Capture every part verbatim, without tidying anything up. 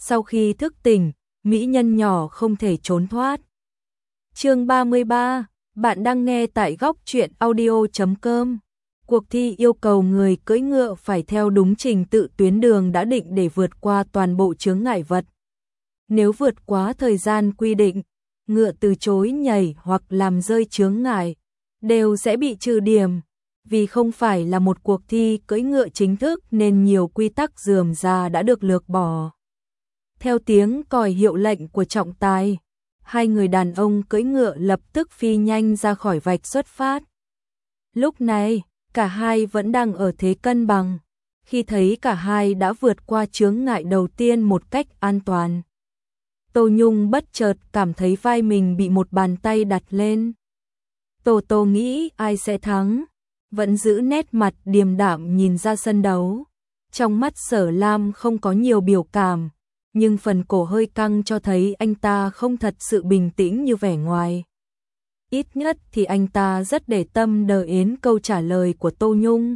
Sau khi thức tỉnh, mỹ nhân nhỏ không thể trốn thoát. Chương ba mươi ba, bạn đang nghe tại góc truyện audio chấm com. Cuộc thi yêu cầu người cưỡi ngựa phải theo đúng trình tự tuyến đường đã định để vượt qua toàn bộ chướng ngại vật. Nếu vượt quá thời gian quy định, ngựa từ chối nhảy hoặc làm rơi chướng ngại, đều sẽ bị trừ điểm. Vì không phải là một cuộc thi cưỡi ngựa chính thức nên nhiều quy tắc rườm rà đã được lược bỏ. Theo tiếng còi hiệu lệnh của trọng tài, hai người đàn ông cưỡi ngựa lập tức phi nhanh ra khỏi vạch xuất phát. Lúc này, cả hai vẫn đang ở thế cân bằng. Khi thấy cả hai đã vượt qua chướng ngại đầu tiên một cách an toàn, Tô Nhung bất chợt cảm thấy vai mình bị một bàn tay đặt lên. Tô Tô nghĩ ai sẽ thắng, vẫn giữ nét mặt điềm đạm nhìn ra sân đấu. Trong mắt Sở Lam không có nhiều biểu cảm, nhưng phần cổ hơi căng cho thấy anh ta không thật sự bình tĩnh như vẻ ngoài. Ít nhất thì anh ta rất để tâm đợi đến câu trả lời của Tô Nhung.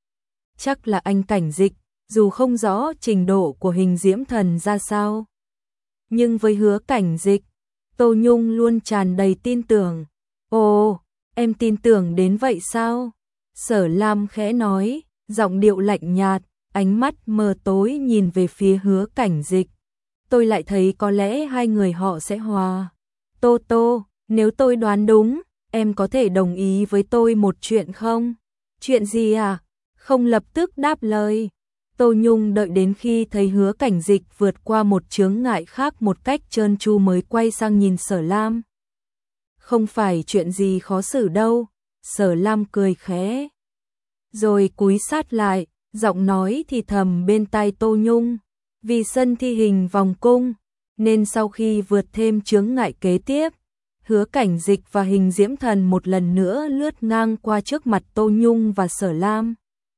Chắc là anh Cảnh Dịch, dù không rõ trình độ của Hình Diễm Thần ra sao. Nhưng với Hứa Cảnh Dịch, Tô Nhung luôn tràn đầy tin tưởng. Ồ, em tin tưởng đến vậy sao? Sở Lam khẽ nói, giọng điệu lạnh nhạt, ánh mắt mờ tối nhìn về phía Hứa Cảnh Dịch. Tôi lại thấy có lẽ hai người họ sẽ hòa. Tô Tô, nếu tôi đoán đúng, em có thể đồng ý với tôi một chuyện không? Chuyện gì à? Không lập tức đáp lời. Tô Nhung đợi đến khi thấy Hứa Cảnh Dịch vượt qua một chướng ngại khác một cách trơn tru mới quay sang nhìn Sở Lam. Không phải chuyện gì khó xử đâu, Sở Lam cười khẽ. Rồi cúi sát lại, giọng nói thì thầm bên tai Tô Nhung. Vì sân thi hình vòng cung, nên sau khi vượt thêm chướng ngại kế tiếp, Hứa Cảnh Dịch và Hình Diễm Thần một lần nữa lướt ngang qua trước mặt Tô Nhung và Sở Lam.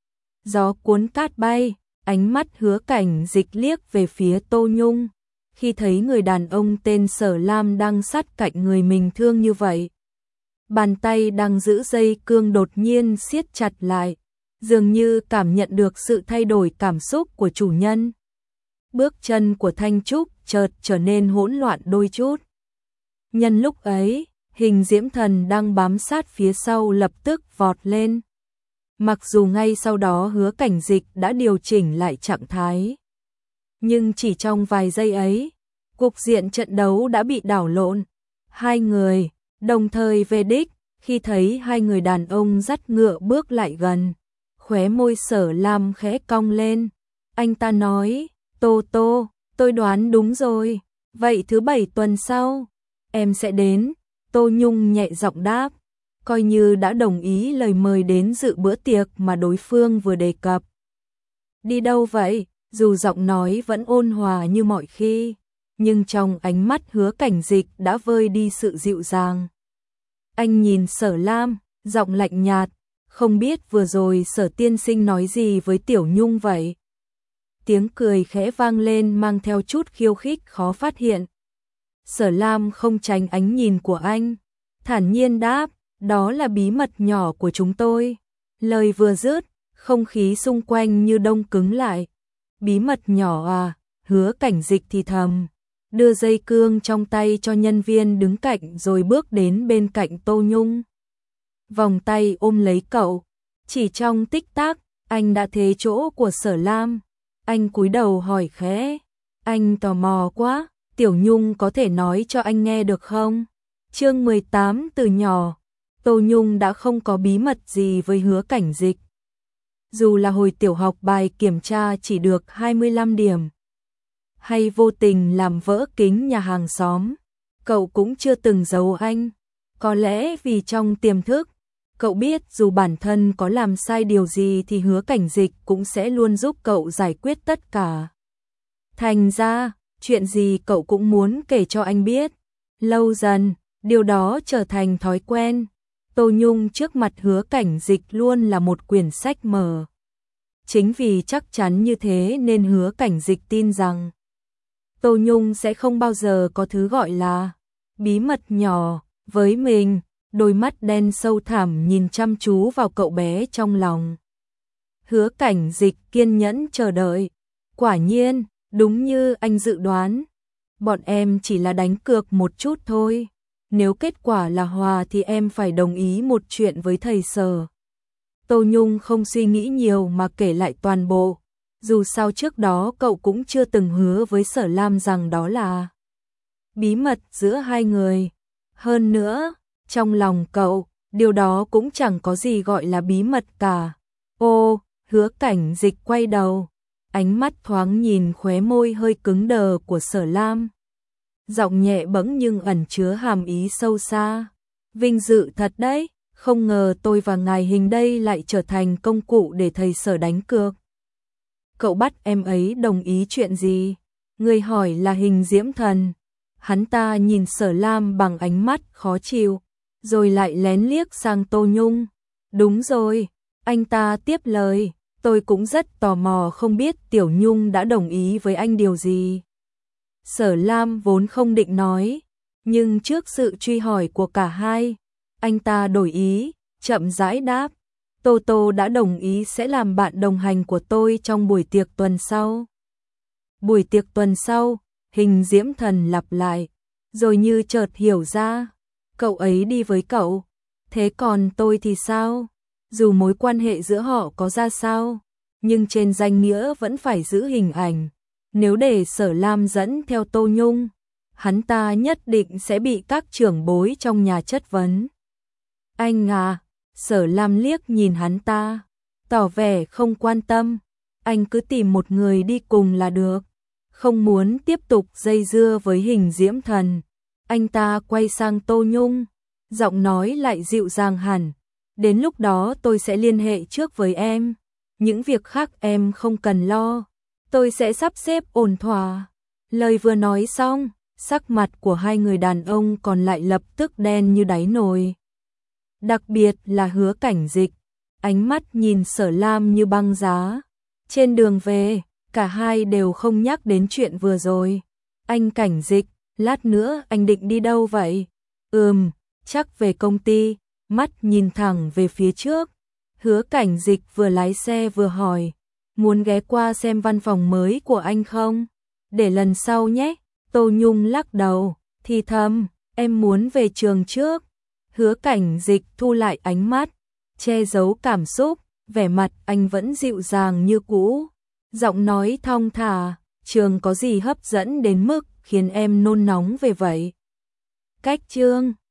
Gió cuốn cát bay, ánh mắt Hứa Cảnh Dịch liếc về phía Tô Nhung. Khi thấy người đàn ông tên Sở Lam đang sát cạnh người mình thương như vậy, bàn tay đang giữ dây cương đột nhiên siết chặt lại, dường như cảm nhận được sự thay đổi cảm xúc của chủ nhân. Bước chân của Thanh Trúc chợt trở nên hỗn loạn đôi chút. Nhân lúc ấy, Hình Diễm Thần đang bám sát phía sau lập tức vọt lên. Mặc dù ngay sau đó Hứa Cảnh Dịch đã điều chỉnh lại trạng thái, nhưng chỉ trong vài giây ấy, cục diện trận đấu đã bị đảo lộn. Hai người đồng thời về đích. Khi thấy hai người đàn ông dắt ngựa bước lại gần, khóe môi Sở Lam khẽ cong lên. Anh ta nói, Tô Tô, tôi đoán đúng rồi, vậy thứ bảy tuần sau, em sẽ đến. Tô Nhung nhẹ giọng đáp, coi như đã đồng ý lời mời đến dự bữa tiệc mà đối phương vừa đề cập. Đi đâu vậy? Dù giọng nói vẫn ôn hòa như mọi khi, nhưng trong ánh mắt Hứa Cảnh Dịch đã vơi đi sự dịu dàng. Anh nhìn Sở Lam, giọng lạnh nhạt, không biết vừa rồi Sở tiên sinh nói gì với Tiểu Nhung vậy? Tiếng cười khẽ vang lên mang theo chút khiêu khích khó phát hiện. Sở Lam không tránh ánh nhìn của anh, thản nhiên đáp, đó là bí mật nhỏ của chúng tôi. Lời vừa dứt, không khí xung quanh như đông cứng lại. Bí mật nhỏ à? Hứa Cảnh Dịch thì thầm, đưa dây cương trong tay cho nhân viên đứng cạnh rồi bước đến bên cạnh Tô Nhung. Vòng tay ôm lấy cậu, chỉ trong tích tắc, anh đã thế chỗ của Sở Lam. Anh cúi đầu hỏi khẽ, anh tò mò quá, Tiểu Nhung có thể nói cho anh nghe được không? Chương mười tám. Từ nhỏ, Tô Nhung đã không có bí mật gì với Hứa Cảnh Dịch. Dù là hồi tiểu học bài kiểm tra chỉ được hai mươi lăm điểm, hay vô tình làm vỡ kính nhà hàng xóm, cậu cũng chưa từng giấu anh. Có lẽ vì trong tiềm thức, cậu biết dù bản thân có làm sai điều gì thì Hứa Cảnh Dịch cũng sẽ luôn giúp cậu giải quyết tất cả. Thành ra, chuyện gì cậu cũng muốn kể cho anh biết. Lâu dần, điều đó trở thành thói quen. Tô Nhung trước mặt Hứa Cảnh Dịch luôn là một quyển sách mở. Chính vì chắc chắn như thế nên Hứa Cảnh Dịch tin rằng Tô Nhung sẽ không bao giờ có thứ gọi là bí mật nhỏ với mình. Đôi mắt đen sâu thẳm nhìn chăm chú vào cậu bé trong lòng. Hứa Cảnh Dịch kiên nhẫn chờ đợi. Quả nhiên, Đúng như anh dự đoán, bọn em chỉ là đánh cược một chút thôi. Nếu kết quả là hòa thì em phải đồng ý một chuyện với thầy Sở. Tô Nhung không suy nghĩ nhiều mà kể lại toàn bộ. Dù sao trước đó cậu cũng chưa từng hứa với Sở Lam rằng đó là bí mật giữa hai người. Hơn nữa, trong lòng cậu, điều đó cũng chẳng có gì gọi là bí mật cả. Ô, Hứa Cảnh Dịch quay đầu, ánh mắt thoáng nhìn khóe môi hơi cứng đờ của Sở Lam. Giọng nhẹ bẫng nhưng ẩn chứa hàm ý sâu xa. Vinh dự thật đấy, không ngờ tôi và ngài Hình đây lại trở thành công cụ để thầy Sở đánh cược. Cậu bắt em ấy đồng ý chuyện gì? Người hỏi là Hình Diễm Thần. Hắn ta nhìn Sở Lam bằng ánh mắt khó chịu, rồi lại lén liếc sang Tô Nhung. Đúng rồi, anh ta tiếp lời, tôi cũng rất tò mò không biết Tiểu Nhung đã đồng ý với anh điều gì. Sở Lam vốn không định nói, nhưng trước sự truy hỏi của cả hai, anh ta đổi ý, chậm rãi đáp. Tô Tô đã đồng ý sẽ làm bạn đồng hành của tôi trong buổi tiệc tuần sau. Buổi tiệc tuần sau, Hình Diễm Thần lặp lại, rồi như chợt hiểu ra, cậu ấy đi với cậu, thế còn tôi thì sao? Dù mối quan hệ giữa họ có ra sao, nhưng trên danh nghĩa vẫn phải giữ hình ảnh. Nếu để Sở Lam dẫn theo Tô Nhung, hắn ta nhất định sẽ bị các trưởng bối trong nhà chất vấn. Anh à, Sở Lam liếc nhìn hắn ta, tỏ vẻ không quan tâm, anh cứ tìm một người đi cùng là được, không muốn tiếp tục dây dưa với Hình Diễm Thần. Anh ta quay sang Tô Nhung, giọng nói lại dịu dàng hẳn, đến lúc đó tôi sẽ liên hệ trước với em, những việc khác em không cần lo, tôi sẽ sắp xếp ổn thỏa. Lời vừa nói xong, sắc mặt của hai người đàn ông còn lại lập tức đen như đáy nồi. Đặc biệt là Hứa Cảnh Dịch, ánh mắt nhìn Sở Lam như băng giá. Trên đường về, cả hai đều không nhắc đến chuyện vừa rồi. Anh Cảnh Dịch, lát nữa anh định đi đâu vậy? Ừm, chắc về công ty, mắt nhìn thẳng về phía trước. Hứa Cảnh Dịch vừa lái xe vừa hỏi, muốn ghé qua xem văn phòng mới của anh không? Để lần sau nhé. Tô Nhung lắc đầu, thì thầm, em muốn về trường trước. Hứa Cảnh Dịch thu lại ánh mắt, che giấu cảm xúc, vẻ mặt anh vẫn dịu dàng như cũ. Giọng nói thong thả, trường có gì hấp dẫn đến mức khiến em nôn nóng về vậy? Cách chương